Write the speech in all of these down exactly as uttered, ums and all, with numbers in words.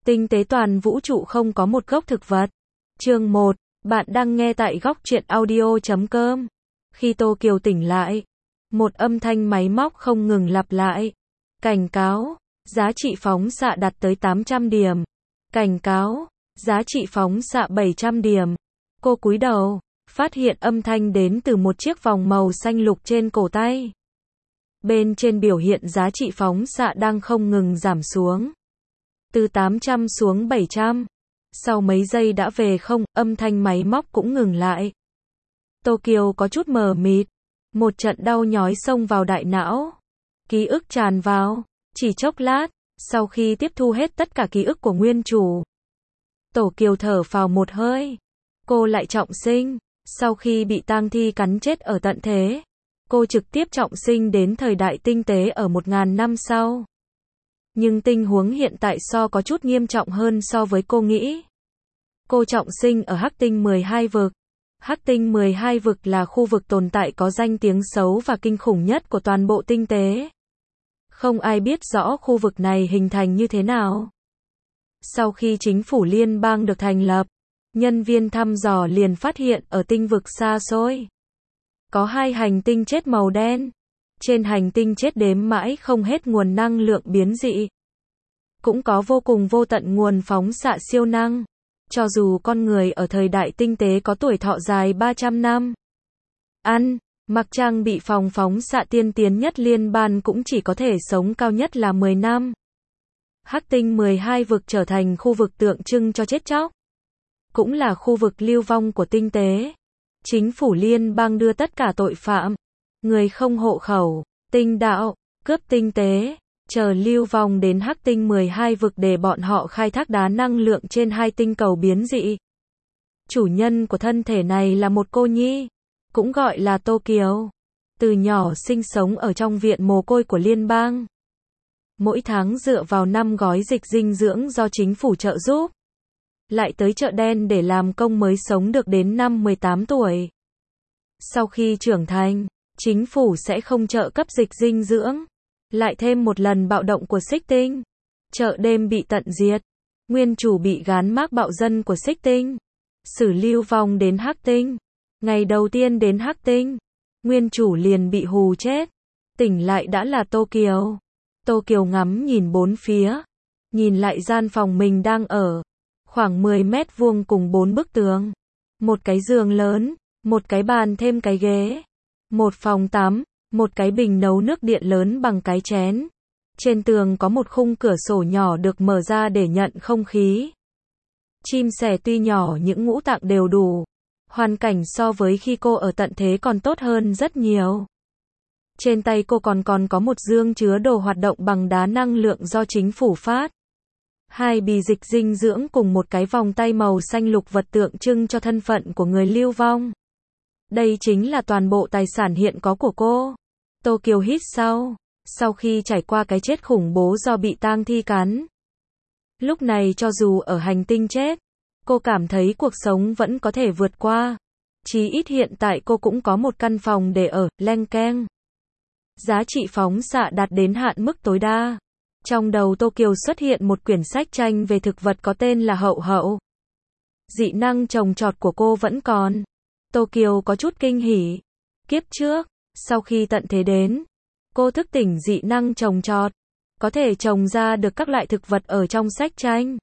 Tinh tế toàn vũ trụ không có một gốc thực vật. Chương một, bạn đang nghe tại góc truyện audio chấm com. Khi Tô Kiều tỉnh lại, một âm thanh máy móc không ngừng lặp lại. Cảnh cáo, giá trị phóng xạ đạt tới tám trăm điểm. Cảnh cáo, giá trị phóng xạ bảy trăm điểm. Cô cúi đầu, phát hiện âm thanh đến từ một chiếc vòng màu xanh lục trên cổ tay. Bên trên biểu hiện giá trị phóng xạ đang không ngừng giảm xuống. Từ tám trăm xuống bảy trăm. Sau mấy giây đã về không, âm thanh máy móc cũng ngừng lại. Tô Kiều có chút mờ mịt. Một trận đau nhói xông vào đại não. Ký ức tràn vào. Chỉ chốc lát, sau khi tiếp thu hết tất cả ký ức của nguyên chủ, Tô Kiều thở phào một hơi. Cô lại trọng sinh. Sau khi bị tang thi cắn chết ở tận thế, cô trực tiếp trọng sinh đến thời đại tinh tế ở một nghìn năm sau. Nhưng tình huống hiện tại so có chút nghiêm trọng hơn so với cô nghĩ. Cô trọng sinh ở Hắc Tinh mười hai vực. Hắc Tinh mười hai vực là khu vực tồn tại có danh tiếng xấu và kinh khủng nhất của toàn bộ tinh tế. Không ai biết rõ khu vực này hình thành như thế nào. Sau khi chính phủ liên bang được thành lập, nhân viên thăm dò liền phát hiện ở tinh vực xa xôi có hai hành tinh chết màu đen. Trên hành tinh chết đếm mãi không hết nguồn năng lượng biến dị. Cũng có vô cùng vô tận nguồn phóng xạ siêu năng. Cho dù con người ở thời đại tinh tế có tuổi thọ dài ba trăm năm, ăn, mặc trang bị phòng phóng xạ tiên tiến nhất liên bang cũng chỉ có thể sống cao nhất là mười năm. Hắc Tinh mười hai vực trở thành khu vực tượng trưng cho chết chóc. Cũng là khu vực lưu vong của tinh tế. Chính phủ liên bang đưa tất cả tội phạm, người không hộ khẩu, tinh đạo, cướp tinh tế, chờ lưu vong đến Hắc Tinh mười hai vực để bọn họ khai thác đá năng lượng trên hai tinh cầu biến dị. Chủ nhân của thân thể này là một cô nhi, cũng gọi là Tô Kiều. Từ nhỏ sinh sống ở trong viện mồ côi của liên bang. Mỗi tháng dựa vào năm gói dịch dinh dưỡng do chính phủ trợ giúp. Lại tới chợ đen để làm công mới sống được đến năm mười tám tuổi. Sau khi trưởng thành, chính phủ sẽ không trợ cấp dịch dinh dưỡng. Lại thêm một lần bạo động của Xích Tinh. Chợ đêm bị tận diệt. Nguyên chủ bị gán mác bạo dân của Xích Tinh. Xử lưu vong đến Hắc Tinh. Ngày đầu tiên đến Hắc Tinh, nguyên chủ liền bị hù chết. Tỉnh lại đã là Tô Kiều. Tô Kiều ngắm nhìn bốn phía. Nhìn lại gian phòng mình đang ở. Khoảng mười mét vuông cùng bốn bức tường. Một cái giường lớn, một cái bàn thêm cái ghế. Một phòng tắm, một cái bình nấu nước điện lớn bằng cái chén. Trên tường có một khung cửa sổ nhỏ được mở ra để nhận không khí. Chim sẻ tuy nhỏ những ngũ tạng đều đủ. Hoàn cảnh so với khi cô ở tận thế còn tốt hơn rất nhiều. Trên tay cô còn còn có một dương chứa đồ hoạt động bằng đá năng lượng do chính phủ phát. Hai bì dịch dinh dưỡng cùng một cái vòng tay màu xanh lục vật tượng trưng cho thân phận của người lưu vong. Đây chính là toàn bộ tài sản hiện có của cô. Tô Kiều hít sâu, sau khi trải qua cái chết khủng bố do bị tang thi cắn. Lúc này cho dù ở hành tinh chết, cô cảm thấy cuộc sống vẫn có thể vượt qua. Chí ít hiện tại cô cũng có một căn phòng để ở, leng keng. Giá trị phóng xạ đạt đến hạn mức tối đa. Trong đầu Tô Kiều xuất hiện một quyển sách tranh về thực vật có tên là Hậu Hậu. Dị năng trồng trọt của cô vẫn còn. Tô Kiều có chút kinh hỉ. Kiếp trước, sau khi tận thế đến, cô thức tỉnh dị năng trồng trọt. Có thể trồng ra được các loại thực vật ở trong sách tranh.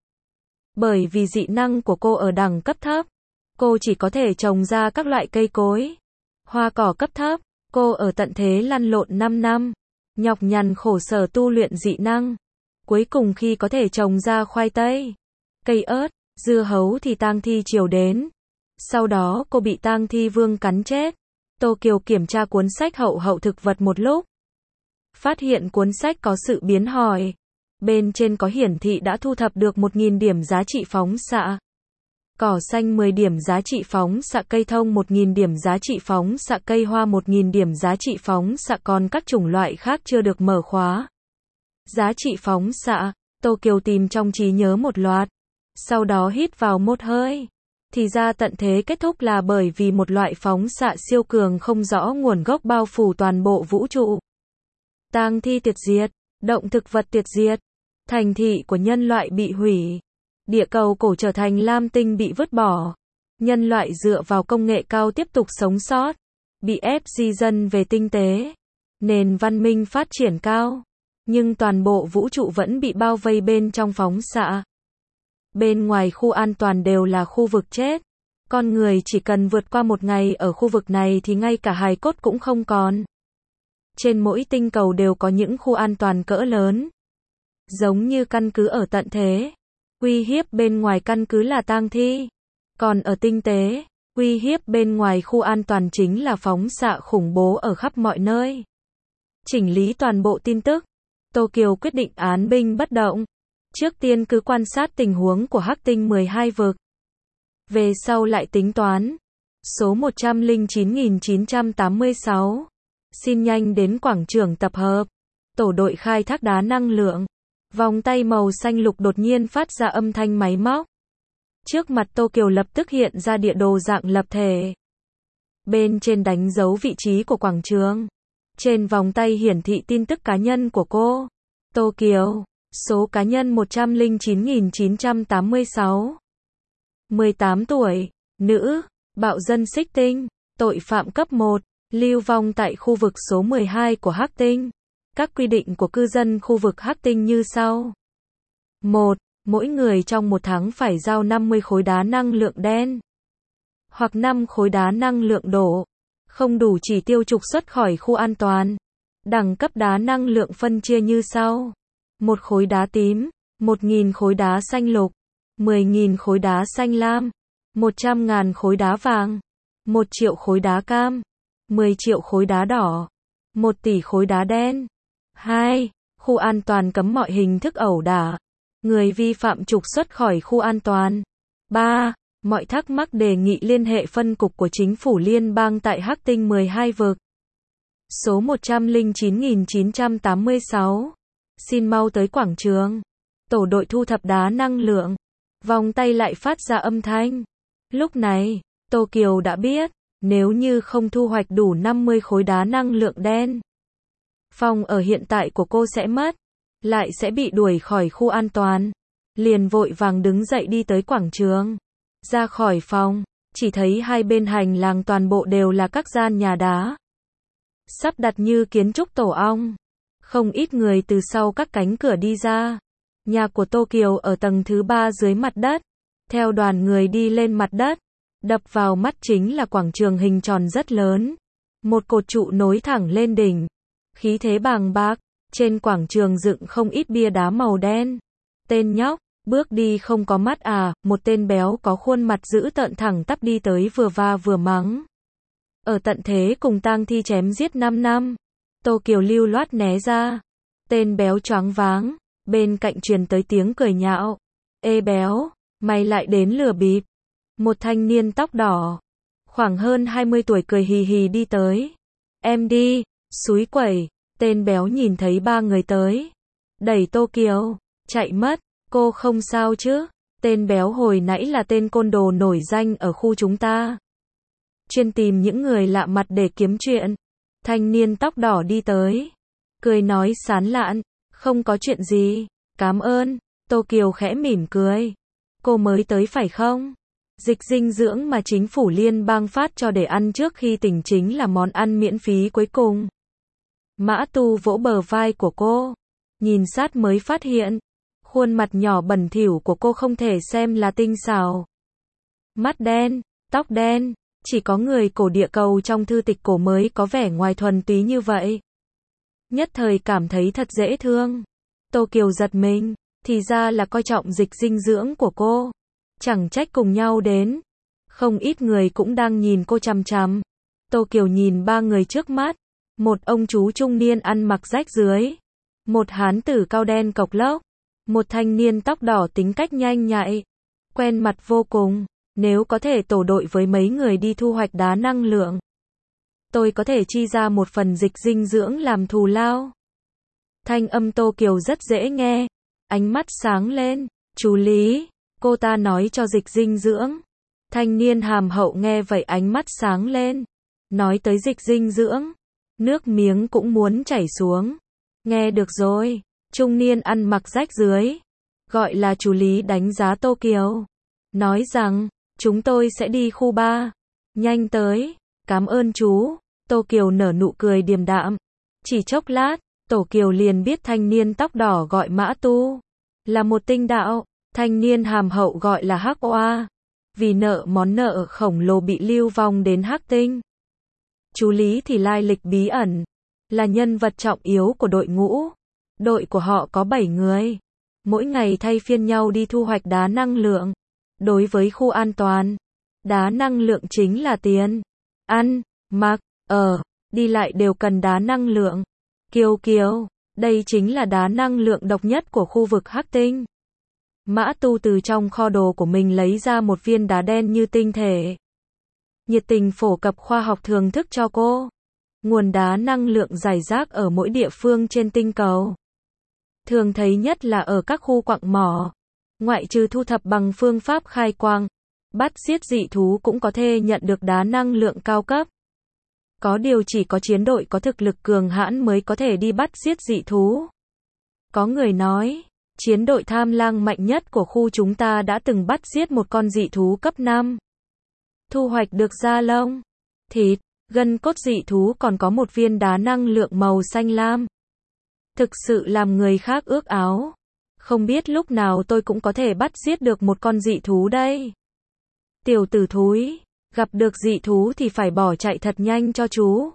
Bởi vì dị năng của cô ở đẳng cấp thấp, cô chỉ có thể trồng ra các loại cây cối, hoa cỏ cấp thấp. Cô ở tận thế lăn lộn năm năm, nhọc nhằn khổ sở tu luyện dị năng. Cuối cùng khi có thể trồng ra khoai tây, cây ớt, dưa hấu thì tang thi triều đến. Sau đó cô bị tang thi vương cắn chết. Tô Kiều kiểm tra cuốn sách Hậu Hậu thực vật một lúc. Phát hiện cuốn sách có sự biến hỏi. Bên trên có hiển thị đã thu thập được một nghìn điểm giá trị phóng xạ. Cỏ xanh mười điểm giá trị phóng xạ, cây thông một nghìn điểm giá trị phóng xạ, cây hoa một nghìn điểm giá trị phóng xạ, còn các chủng loại khác chưa được mở khóa. Giá trị phóng xạ, Tô Kiều tìm trong trí nhớ một loạt. Sau đó hít vào một hơi. Thì ra tận thế kết thúc là bởi vì một loại phóng xạ siêu cường không rõ nguồn gốc bao phủ toàn bộ vũ trụ. Tang thi tuyệt diệt, động thực vật tuyệt diệt, thành thị của nhân loại bị hủy. Địa cầu cổ trở thành lam tinh bị vứt bỏ. Nhân loại dựa vào công nghệ cao tiếp tục sống sót. Bị ép di dân về tinh tế. Nền văn minh phát triển cao. Nhưng toàn bộ vũ trụ vẫn bị bao vây bên trong phóng xạ. Bên ngoài khu an toàn đều là khu vực chết. Con người chỉ cần vượt qua một ngày ở khu vực này thì ngay cả hài cốt cũng không còn. Trên mỗi tinh cầu đều có những khu an toàn cỡ lớn. Giống như căn cứ ở tận thế. Uy hiếp bên ngoài căn cứ là tang thi. Còn ở tinh tế, uy hiếp bên ngoài khu an toàn chính là phóng xạ khủng bố ở khắp mọi nơi. Chỉnh lý toàn bộ tin tức. Tokyo quyết định án binh bất động. Trước tiên cứ quan sát tình huống của Hắc tinh mười hai vực. Về sau lại tính toán. Số một trăm lẻ chín nghìn chín trăm tám mươi sáu. Xin nhanh đến quảng trường tập hợp. Tổ đội khai thác đá năng lượng. Vòng tay màu xanh lục đột nhiên phát ra âm thanh máy móc. Trước mặt Tokyo lập tức hiện ra địa đồ dạng lập thể. Bên trên đánh dấu vị trí của quảng trường. Trên vòng tay hiển thị tin tức cá nhân của cô. Tokyo, số cá nhân một trăm lẻ chín nghìn chín trăm tám mươi sáu. mười tám tuổi, nữ, bạo dân xích tinh, tội phạm cấp một, lưu vong tại khu vực số mười hai của Hắc tinh. Các quy định của cư dân khu vực Hắc tinh như sau. một. Mỗi người trong một tháng phải giao năm mươi khối đá năng lượng đen. Hoặc năm khối đá năng lượng đổ. Không đủ chỉ tiêu trục xuất khỏi khu an toàn. Đẳng cấp đá năng lượng phân chia như sau. một khối đá tím, một nghìn khối đá xanh lục, mười nghìn khối đá xanh lam, một trăm nghìn khối đá vàng, một triệu khối đá cam, mười triệu khối đá đỏ, một tỷ khối đá đen. hai. Khu an toàn cấm mọi hình thức ẩu đả. Người vi phạm trục xuất khỏi khu an toàn. ba. Mọi thắc mắc đề nghị liên hệ phân cục của chính phủ liên bang tại Hắc tinh mười hai vực. Số một trăm lẻ chín nghìn chín trăm tám mươi sáu. Xin mau tới quảng trường. Tổ đội thu thập đá năng lượng. Vòng tay lại phát ra âm thanh. Lúc này, Tokyo đã biết, nếu như không thu hoạch đủ năm mươi khối đá năng lượng đen, phòng ở hiện tại của cô sẽ mất, lại sẽ bị đuổi khỏi khu an toàn. Liền vội vàng đứng dậy đi tới quảng trường. Ra khỏi phòng, chỉ thấy hai bên hành lang toàn bộ đều là các gian nhà đá. Sắp đặt như kiến trúc tổ ong. Không ít người từ sau các cánh cửa đi ra. Nhà của Tokyo ở tầng thứ ba dưới mặt đất. Theo đoàn người đi lên mặt đất. Đập vào mắt chính là quảng trường hình tròn rất lớn. Một cột trụ nối thẳng lên đỉnh. Khí thế bàng bạc. Trên quảng trường dựng không ít bia đá màu đen. Tên nhóc, bước đi không có mắt à, một tên béo có khuôn mặt dữ tợn thẳng tắp đi tới vừa va vừa mắng. Ở tận thế cùng tang thi chém giết năm năm. Tokyo lưu loát né ra. Tên béo choáng váng. Bên cạnh truyền tới tiếng cười nhạo. Ê béo, mày lại đến lừa bịp. Một thanh niên tóc đỏ. Khoảng hơn hai mươi tuổi cười hì hì đi tới. Em đi, xúi quẩy. Tên béo nhìn thấy ba người tới. Đẩy Tokyo. Chạy mất. Cô không sao chứ? Tên béo hồi nãy là tên côn đồ nổi danh ở khu chúng ta. Chuyên tìm những người lạ mặt để kiếm chuyện. Thanh niên tóc đỏ đi tới. Cười nói sán lạn. Không có chuyện gì. Cảm ơn. Tokyo khẽ mỉm cười. Cô mới tới phải không? Dịch dinh dưỡng mà chính phủ liên bang phát cho để ăn trước khi tỉnh chính là món ăn miễn phí cuối cùng. Mã Tu vỗ bờ vai của cô. Nhìn sát mới phát hiện. Khuôn mặt nhỏ bẩn thỉu của cô không thể xem là tinh xảo. Mắt đen, tóc đen. Chỉ có người cổ địa cầu trong thư tịch cổ mới có vẻ ngoài thuần túy như vậy. Nhất thời cảm thấy thật dễ thương. Tokyo giật mình. Thì ra là coi trọng dịch dinh dưỡng của cô. Chẳng trách cùng nhau đến. Không ít người cũng đang nhìn cô chằm chằm. Tokyo nhìn ba người trước mắt. Một ông chú trung niên ăn mặc rách rưới. Một hán tử cao đen cộc lốc. Một thanh niên tóc đỏ tính cách nhanh nhạy. Quen mặt vô cùng. Nếu có thể tổ đội với mấy người đi thu hoạch đá năng lượng, tôi có thể chi ra một phần dịch dinh dưỡng làm thù lao. Thanh âm Tokyo rất dễ nghe. Ánh mắt sáng lên. Chú Lý, cô ta nói cho dịch dinh dưỡng. Thanh niên hàm hậu nghe vậy ánh mắt sáng lên. Nói tới dịch dinh dưỡng. Nước miếng cũng muốn chảy xuống. Nghe được rồi. Trung niên ăn mặc rách rưới. gọi là chú Lý đánh giá Tô Kiều. Nói rằng, chúng tôi sẽ đi khu ba. Nhanh tới. Cảm ơn chú. Tô Kiều nở nụ cười điềm đạm. Chỉ chốc lát, Tổ Kiều liền biết thanh niên tóc đỏ gọi Mã Tu là một tinh đạo, thanh niên hàm hậu gọi là Hắc Oa. Vì nợ món nợ khổng lồ bị lưu vong đến Hắc Tinh. Chú Lý thì lai lịch bí ẩn, là nhân vật trọng yếu của đội ngũ. Đội của họ có bảy người, mỗi ngày thay phiên nhau đi thu hoạch đá năng lượng. Đối với khu an toàn, đá năng lượng chính là tiền, ăn, mặc, ở, đi lại đều cần đá năng lượng. Kiều Kiều, đây chính là đá năng lượng độc nhất của khu vực Hắc Tinh. Mã Tu từ trong kho đồ của mình lấy ra một viên đá đen như tinh thể. Nhiệt tình phổ cập khoa học thưởng thức cho cô. Nguồn đá năng lượng rải rác ở mỗi địa phương trên tinh cầu. Thường thấy nhất là ở các khu quặng mỏ. Ngoại trừ thu thập bằng phương pháp khai quang, bắt giết dị thú cũng có thể nhận được đá năng lượng cao cấp. Có điều chỉ có chiến đội có thực lực cường hãn mới có thể đi bắt giết dị thú. Có người nói, chiến đội tham lang mạnh nhất của khu chúng ta đã từng bắt giết một con dị thú cấp năm. Thu hoạch được da lông, thịt, gân cốt dị thú còn có một viên đá năng lượng màu xanh lam. Thực sự làm người khác ước áo. Không biết lúc nào tôi cũng có thể bắt giết được một con dị thú đây. Tiểu tử thúi, gặp được dị thú thì phải bỏ chạy thật nhanh cho chú.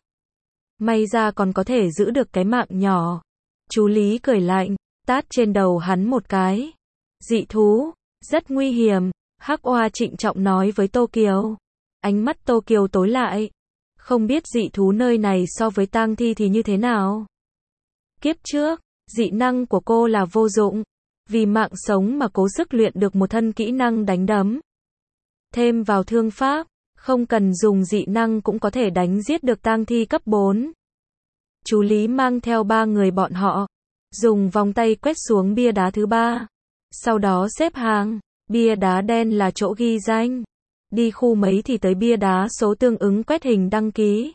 May ra còn có thể giữ được cái mạng nhỏ. Chú Lý cười lạnh, tát trên đầu hắn một cái. Dị thú, rất nguy hiểm, Hắc Oa trịnh trọng nói với Tô Kiều. Ánh mắt Tô Kiều tối lại. Không biết dị thú nơi này so với tang thi thì như thế nào? Kiếp trước, dị năng của cô là vô dụng. Vì mạng sống mà cố sức luyện được một thân kỹ năng đánh đấm. Thêm vào thương pháp, không cần dùng dị năng cũng có thể đánh giết được tang thi cấp bốn. Chú Lý mang theo ba người bọn họ, dùng vòng tay quét xuống bia đá thứ ba. Sau đó xếp hàng, bia đá đen là chỗ ghi danh. Đi khu mấy thì tới bia đá số tương ứng quét hình đăng ký.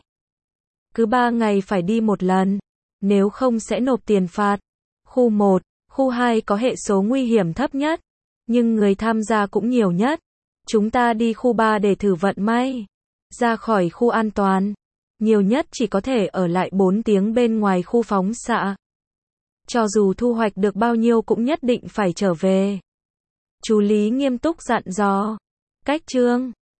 Cứ ba ngày phải đi một lần, nếu không sẽ nộp tiền phạt. Khu một, khu hai có hệ số nguy hiểm thấp nhất, nhưng người tham gia cũng nhiều nhất. Chúng ta đi khu ba để thử vận may. Ra khỏi khu an toàn, nhiều nhất chỉ có thể ở lại bốn tiếng bên ngoài khu phóng xạ. Cho dù thu hoạch được bao nhiêu cũng nhất định phải trở về. Chú Lý nghiêm túc dặn dò. Cách chương